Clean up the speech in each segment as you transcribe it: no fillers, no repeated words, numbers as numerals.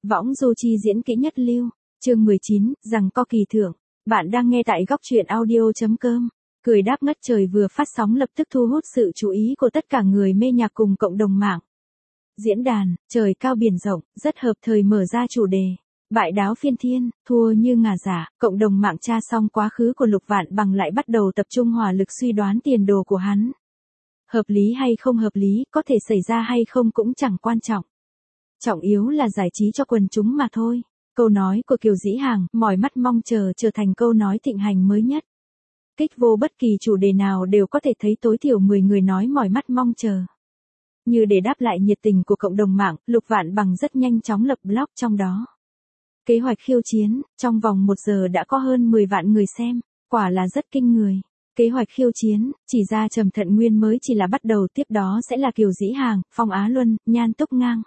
Võng du chi diễn kỹ nhất lưu. Chương 19, rằng co kỳ thưởng. Bạn đang nghe tại góc truyện audio.com. Cười đáp ngất trời vừa phát sóng lập tức thu hút sự chú ý của tất cả người mê nhạc cùng cộng đồng mạng. Diễn đàn, trời cao biển rộng, rất hợp thời mở ra chủ đề. Bại đáo phiên thiên, thua như ngả giả, cộng đồng mạng tra xong quá khứ của Lục Vạn Bằng lại bắt đầu tập trung hỏa lực suy đoán tiền đồ của hắn. Hợp lý hay không hợp lý, có thể xảy ra hay không cũng chẳng quan trọng. Trọng yếu là giải trí cho quần chúng mà thôi. Câu nói của Kiều Dĩ Hàng, mỏi mắt mong chờ trở thành câu nói thịnh hành mới nhất. Kích vô bất kỳ chủ đề nào đều có thể thấy tối thiểu 10 người nói mỏi mắt mong chờ. Như để đáp lại nhiệt tình của cộng đồng mạng, Lục Vạn Bằng rất nhanh chóng lập blog trong đó. Kế hoạch khiêu chiến, trong vòng 1 giờ đã có hơn 10 vạn người xem, quả là rất kinh người. Kế hoạch khiêu chiến, chỉ ra Trầm Thận Nguyên mới chỉ là bắt đầu, tiếp đó sẽ là Kiều Dĩ Hàng, Phong Á Luân, Nhan Túc Ngang.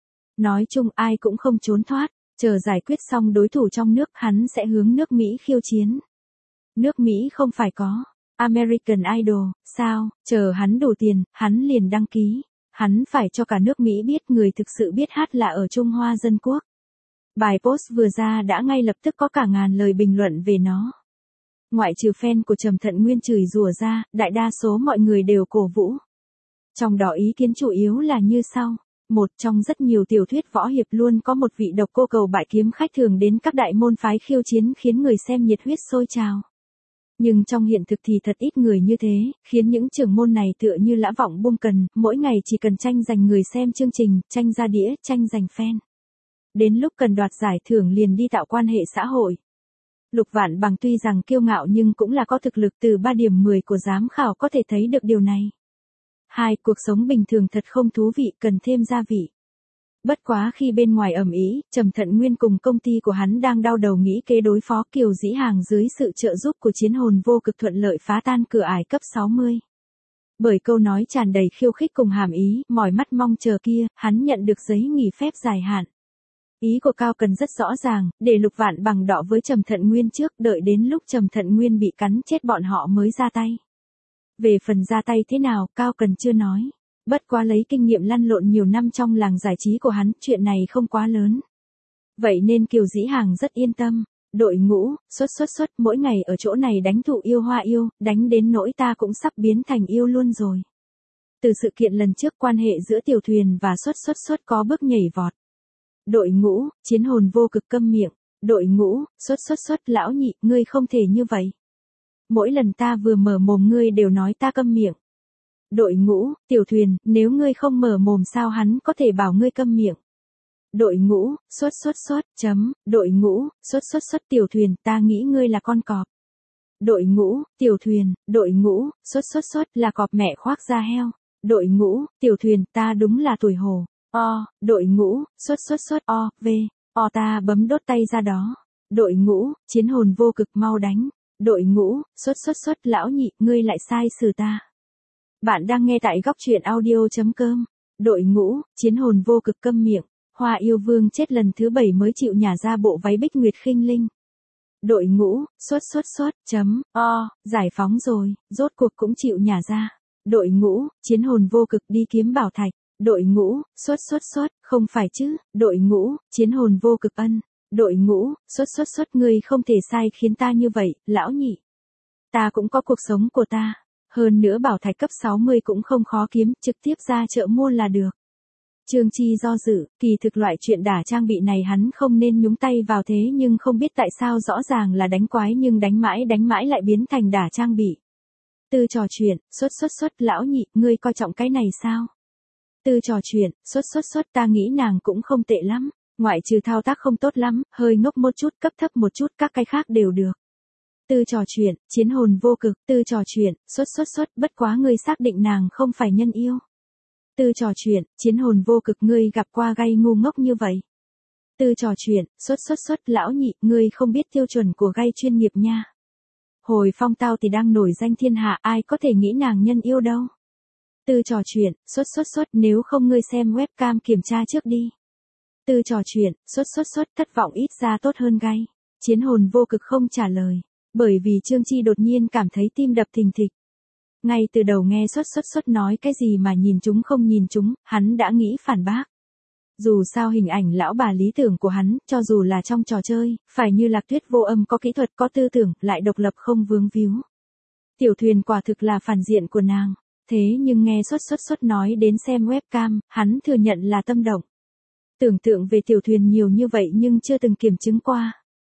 Nói chung ai cũng không trốn thoát, chờ giải quyết xong đối thủ trong nước hắn sẽ hướng nước Mỹ khiêu chiến. Nước Mỹ không phải có American Idol, sao, chờ hắn đủ tiền, hắn liền đăng ký. Hắn phải cho cả nước Mỹ biết người thực sự biết hát là ở Trung Hoa Dân Quốc. Bài post vừa ra đã ngay lập tức có cả ngàn lời bình luận về nó. Ngoại trừ fan của Trầm Thận Nguyên chửi rủa ra, đại đa số mọi người đều cổ vũ. Trong đó ý kiến chủ yếu là như sau. Một trong rất nhiều tiểu thuyết võ hiệp luôn có một vị độc cô cầu bại kiếm khách thường đến các đại môn phái khiêu chiến khiến người xem nhiệt huyết sôi trào. Nhưng trong hiện thực thì thật ít người như thế, khiến những trưởng môn này tựa như lã vọng buông cần, mỗi ngày chỉ cần tranh giành người xem chương trình, tranh ra đĩa, tranh giành fan. Đến lúc cần đoạt giải thưởng liền đi tạo quan hệ xã hội. Lục Vạn Bằng tuy rằng kiêu ngạo nhưng cũng là có thực lực, từ 3 điểm 10 của giám khảo có thể thấy được điều này. 2. Cuộc sống bình thường thật không thú vị, cần thêm gia vị. Bất quá khi bên ngoài ầm ĩ, Trầm Thận Nguyên cùng công ty của hắn đang đau đầu nghĩ kế đối phó Kiều Dĩ Hàng dưới sự trợ giúp của Chiến Hồn Vô Cực thuận lợi phá tan cửa ải cấp 60. Bởi câu nói tràn đầy khiêu khích cùng hàm ý, mỏi mắt mong chờ kia, hắn nhận được giấy nghỉ phép dài hạn. Ý của Cao Cần rất rõ ràng, để Lục Vạn Bằng đọ với Trầm Thận Nguyên trước, đợi đến lúc Trầm Thận Nguyên bị cắn chết bọn họ mới ra tay. Về phần ra tay thế nào, Cao Cần chưa nói. Bất quá lấy kinh nghiệm lăn lộn nhiều năm trong làng giải trí của hắn, chuyện này không quá lớn. Vậy nên Kiều Dĩ Hàng rất yên tâm. Đội ngũ, xuất, mỗi ngày ở chỗ này đánh thụ yêu hoa yêu, đánh đến nỗi ta cũng sắp biến thành yêu luôn rồi. Từ sự kiện lần trước quan hệ giữa Tiểu Thuyền và xuất có bước nhảy vọt. Đội ngũ, Chiến Hồn Vô Cực câm miệng. Đội ngũ, xuất, lão nhị, ngươi không thể như vậy. Mỗi lần ta vừa mở mồm ngươi đều nói ta câm miệng. Đội ngũ, Tiểu Thuyền, nếu ngươi không mở mồm sao hắn có thể bảo ngươi câm miệng. Đội ngũ, đội ngũ, Tiểu Thuyền, ta nghĩ ngươi là con cọp. Đội ngũ, Tiểu Thuyền, đội ngũ, là cọp mẹ khoác da heo. Đội ngũ, Tiểu Thuyền, ta đúng là tuổi hổ. Đội ngũ, ta bấm đốt tay ra đó. Đội ngũ, Chiến Hồn Vô Cực mau đánh. Đội ngũ, lão nhị, ngươi lại sai xử ta. Bạn đang nghe tại góc truyện audio.com. Đội ngũ, Chiến Hồn Vô Cực câm miệng. Hoa Yêu Vương chết lần thứ 7 mới chịu nhả ra bộ váy Bích Nguyệt Khinh Linh. Đội ngũ, giải phóng rồi, rốt cuộc cũng chịu nhả ra. Đội ngũ, Chiến Hồn Vô Cực đi kiếm bảo thạch. Đội ngũ, không phải chứ, đội ngũ, Chiến Hồn Vô Cực ân. Đội ngũ, ngươi không thể sai khiến ta như vậy, lão nhị. Ta cũng có cuộc sống của ta. Hơn nữa bảo thạch cấp 60 cũng không khó kiếm, trực tiếp ra chợ mua là được. Trương Chi do dự, kỳ thực loại chuyện đả trang bị này hắn không nên nhúng tay vào, thế nhưng không biết tại sao rõ ràng là đánh quái nhưng đánh mãi lại biến thành đả trang bị. Tư trò chuyện, lão nhị, ngươi coi trọng cái này sao? Tư trò chuyện, ta nghĩ nàng cũng không tệ lắm, ngoại trừ thao tác không tốt lắm, hơi ngốc một chút, cấp thấp một chút, các cái khác đều được. Tư trò chuyện, Chiến Hồn Vô Cực, tư trò chuyện, bất quá ngươi xác định nàng không phải nhân yêu. Tư trò chuyện, Chiến Hồn Vô Cực, ngươi gặp qua gay ngu ngốc như vậy. Tư trò chuyện, lão nhị, ngươi không biết tiêu chuẩn của gay chuyên nghiệp nha. Hồi Phong tao thì đang nổi danh thiên hạ, ai có thể nghĩ nàng nhân yêu đâu. Tư trò chuyện, nếu không ngươi xem webcam kiểm tra trước đi. Tư trò chuyện, thất vọng ít ra tốt hơn gay. Chiến Hồn Vô Cực không trả lời. Bởi vì Trương Chi đột nhiên cảm thấy tim đập thình thịch. Ngay từ đầu nghe nói cái gì mà nhìn chúng không nhìn chúng, hắn đã nghĩ phản bác. Dù sao hình ảnh lão bà lý tưởng của hắn, cho dù là trong trò chơi, phải như Lạc Tuyết Vô Âm có kỹ thuật có tư tưởng, lại độc lập không vướng víu. Tiểu Thuyền quả thực là phản diện của nàng. Thế nhưng nghe xuất nói đến xem webcam, hắn thừa nhận là tâm động. Tưởng tượng về Tiểu Thuyền nhiều như vậy nhưng chưa từng kiểm chứng qua.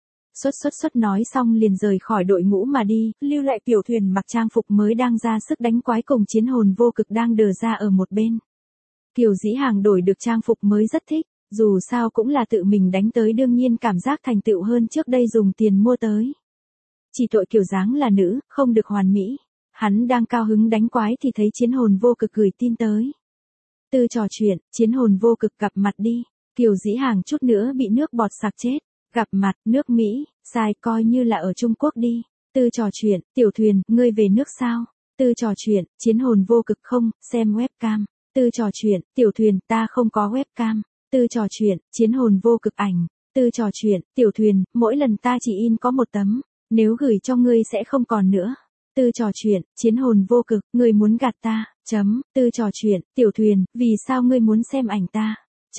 Xuất nói xong liền rời khỏi đội ngũ mà đi, lưu lại Tiểu Thuyền mặc trang phục mới đang ra sức đánh quái cùng chiến hồn vô cực đang đờ ra ở một bên. Kiều Dĩ Hàng đổi được trang phục mới rất thích, dù sao cũng là tự mình đánh tới đương nhiên cảm giác thành tựu hơn trước đây dùng tiền mua tới. Chỉ tội kiểu dáng là nữ, không được hoàn mỹ. Hắn đang cao hứng đánh quái thì thấy chiến hồn vô cực gửi tin tới. Từ trò chuyện, chiến hồn vô cực gặp mặt đi. Kiều Dĩ Hàng chút nữa bị nước bọt sặc chết. Gặp mặt, nước Mỹ, sai coi như là ở Trung Quốc đi. Từ trò chuyện, Tiểu Thuyền, ngươi về nước sao? Từ trò chuyện, chiến hồn vô cực không, xem webcam. Từ trò chuyện, Tiểu Thuyền, ta không có webcam. Từ trò chuyện, chiến hồn vô cực ảnh. Từ trò chuyện, Tiểu Thuyền, mỗi lần ta chỉ in có một tấm. Nếu gửi cho ngươi sẽ không còn nữa. Từ trò chuyện, chiến hồn vô cực, ngươi muốn gạt ta, từ trò chuyện, Tiểu Thuyền, vì sao ngươi muốn xem ảnh ta,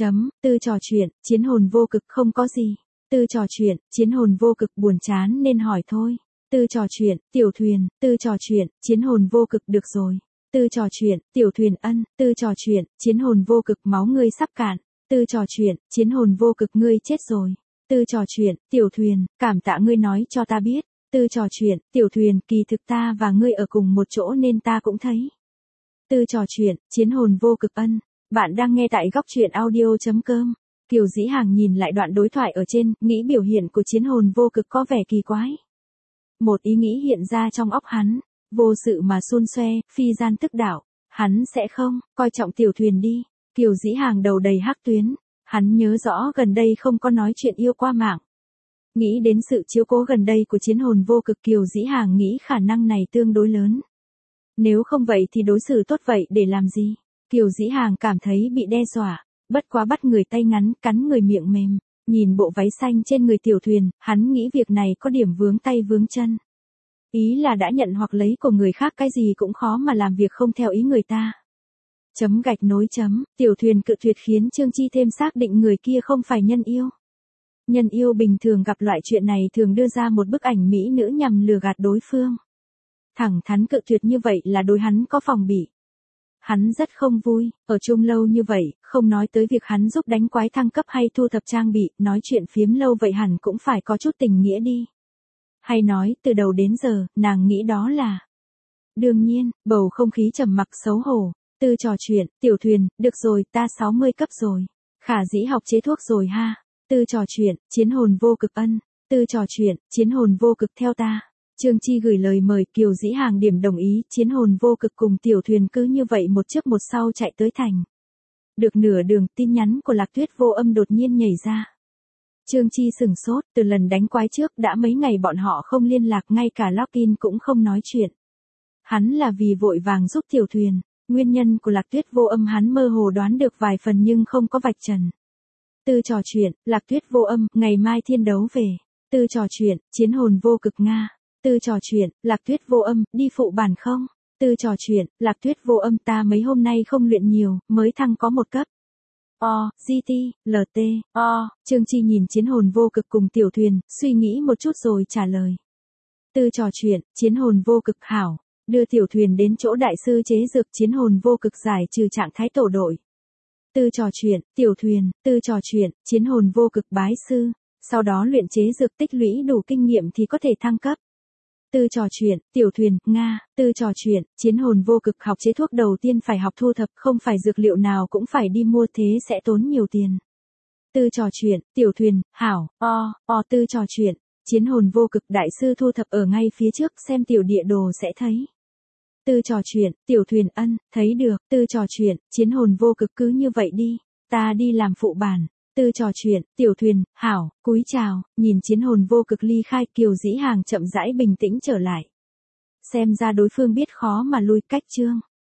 từ trò chuyện, chiến hồn vô cực không có gì, từ trò chuyện, chiến hồn vô cực buồn chán nên hỏi thôi, từ trò chuyện, Tiểu Thuyền, từ trò chuyện, chiến hồn vô cực được rồi, từ trò chuyện, Tiểu Thuyền ân, từ trò chuyện, chiến hồn vô cực máu ngươi sắp cạn, từ trò chuyện, chiến hồn vô cực ngươi chết rồi, từ trò chuyện, Tiểu Thuyền, cảm tạ ngươi nói cho ta biết. Từ trò chuyện, Tiểu Thuyền, kỳ thực ta và ngươi ở cùng một chỗ nên ta cũng thấy. Từ trò chuyện, chiến hồn vô cực ân. Bạn đang nghe tại góc truyện audio.com. Kiều Dĩ Hàng nhìn lại đoạn đối thoại ở trên, nghĩ biểu hiện của chiến hồn vô cực có vẻ kỳ quái. Một ý nghĩ hiện ra trong óc hắn, vô sự mà xun xoe, phi gian tức đạo. Hắn sẽ không, coi trọng Tiểu Thuyền đi. Kiều Dĩ Hàng đầu đầy hắc tuyến. Hắn nhớ rõ gần đây không có nói chuyện yêu qua mạng. Nghĩ đến sự chiếu cố gần đây của chiến hồn vô cực Kiều Dĩ Hàng nghĩ khả năng này tương đối lớn. Nếu không vậy thì đối xử tốt vậy để làm gì? Kiều Dĩ Hàng cảm thấy bị đe dọa, bất quá bắt người tay ngắn, cắn người miệng mềm. Nhìn bộ váy xanh trên người Tiểu Thuyền, hắn nghĩ việc này có điểm vướng tay vướng chân. Ý là đã nhận hoặc lấy của người khác cái gì cũng khó mà làm việc không theo ý người ta. Tiểu Thuyền cự tuyệt khiến Trương Chi thêm xác định người kia không phải nhân yêu. Nhân yêu bình thường gặp loại chuyện này thường đưa ra một bức ảnh mỹ nữ nhằm lừa gạt đối phương. Thẳng thắn cự tuyệt như vậy là đối hắn có phòng bị. Hắn rất không vui, ở chung lâu như vậy, không nói tới việc hắn giúp đánh quái thăng cấp hay thu thập trang bị, nói chuyện phiếm lâu vậy hẳn cũng phải có chút tình nghĩa đi. Hay nói, từ đầu đến giờ, nàng nghĩ đó là. Đương nhiên, bầu không khí trầm mặc xấu hổ, từ trò chuyện, Tiểu Thuyền, được rồi, ta 60 cấp rồi. Khả dĩ học chế thuốc rồi ha. Từ trò chuyện, chiến hồn vô cực ân. Từ trò chuyện, chiến hồn vô cực theo ta. Trương Chi gửi lời mời Kiều Dĩ Hàng điểm đồng ý, chiến hồn vô cực cùng Tiểu Thuyền cứ như vậy một trước một sau chạy tới thành. Được nửa đường, tin nhắn của Lạc Tuyết Vô Âm đột nhiên nhảy ra. Trương Chi sửng sốt, từ lần đánh quái trước đã mấy ngày bọn họ không liên lạc, ngay cả login cũng không nói chuyện. Hắn là vì vội vàng giúp Tiểu Thuyền, nguyên nhân của Lạc Tuyết Vô Âm hắn mơ hồ đoán được vài phần nhưng không có vạch trần. Từ trò chuyện, Lạc Tuyết Vô Âm, ngày mai thiên đấu về. Từ trò chuyện, chiến hồn vô cực Nga. Từ trò chuyện, Lạc Tuyết Vô Âm, đi phụ bản không? Từ trò chuyện, Lạc Tuyết Vô Âm, ta mấy hôm nay không luyện nhiều, mới thăng có một cấp. GT, LT, Trương Chi nhìn chiến hồn vô cực cùng Tiểu Thuyền, suy nghĩ một chút rồi trả lời. Từ trò chuyện, chiến hồn vô cực hảo, đưa Tiểu Thuyền đến chỗ đại sư chế dược, chiến hồn vô cực giải trừ trạng thái tổ đội. Từ trò chuyện, Tiểu Thuyền, từ trò chuyện, chiến hồn vô cực bái sư, sau đó luyện chế dược tích lũy đủ kinh nghiệm thì có thể thăng cấp. Từ trò chuyện, Tiểu Thuyền, Nga, từ trò chuyện, chiến hồn vô cực học chế thuốc đầu tiên phải học thu thập, không phải dược liệu nào cũng phải đi mua thế sẽ tốn nhiều tiền. Từ trò chuyện, Tiểu Thuyền, hảo, từ trò chuyện, chiến hồn vô cực đại sư thu thập ở ngay phía trước, xem tiểu địa đồ sẽ thấy. Từ trò chuyện, Tiểu Thuyền ân, thấy được, từ trò chuyện, chiến hồn vô cực cứ như vậy đi, ta đi làm phụ bản. Từ trò chuyện, Tiểu Thuyền, hảo, cúi chào, nhìn chiến hồn vô cực ly khai, Kiều Dĩ Hàng chậm rãi bình tĩnh trở lại. Xem ra đối phương biết khó mà lui, cách chương.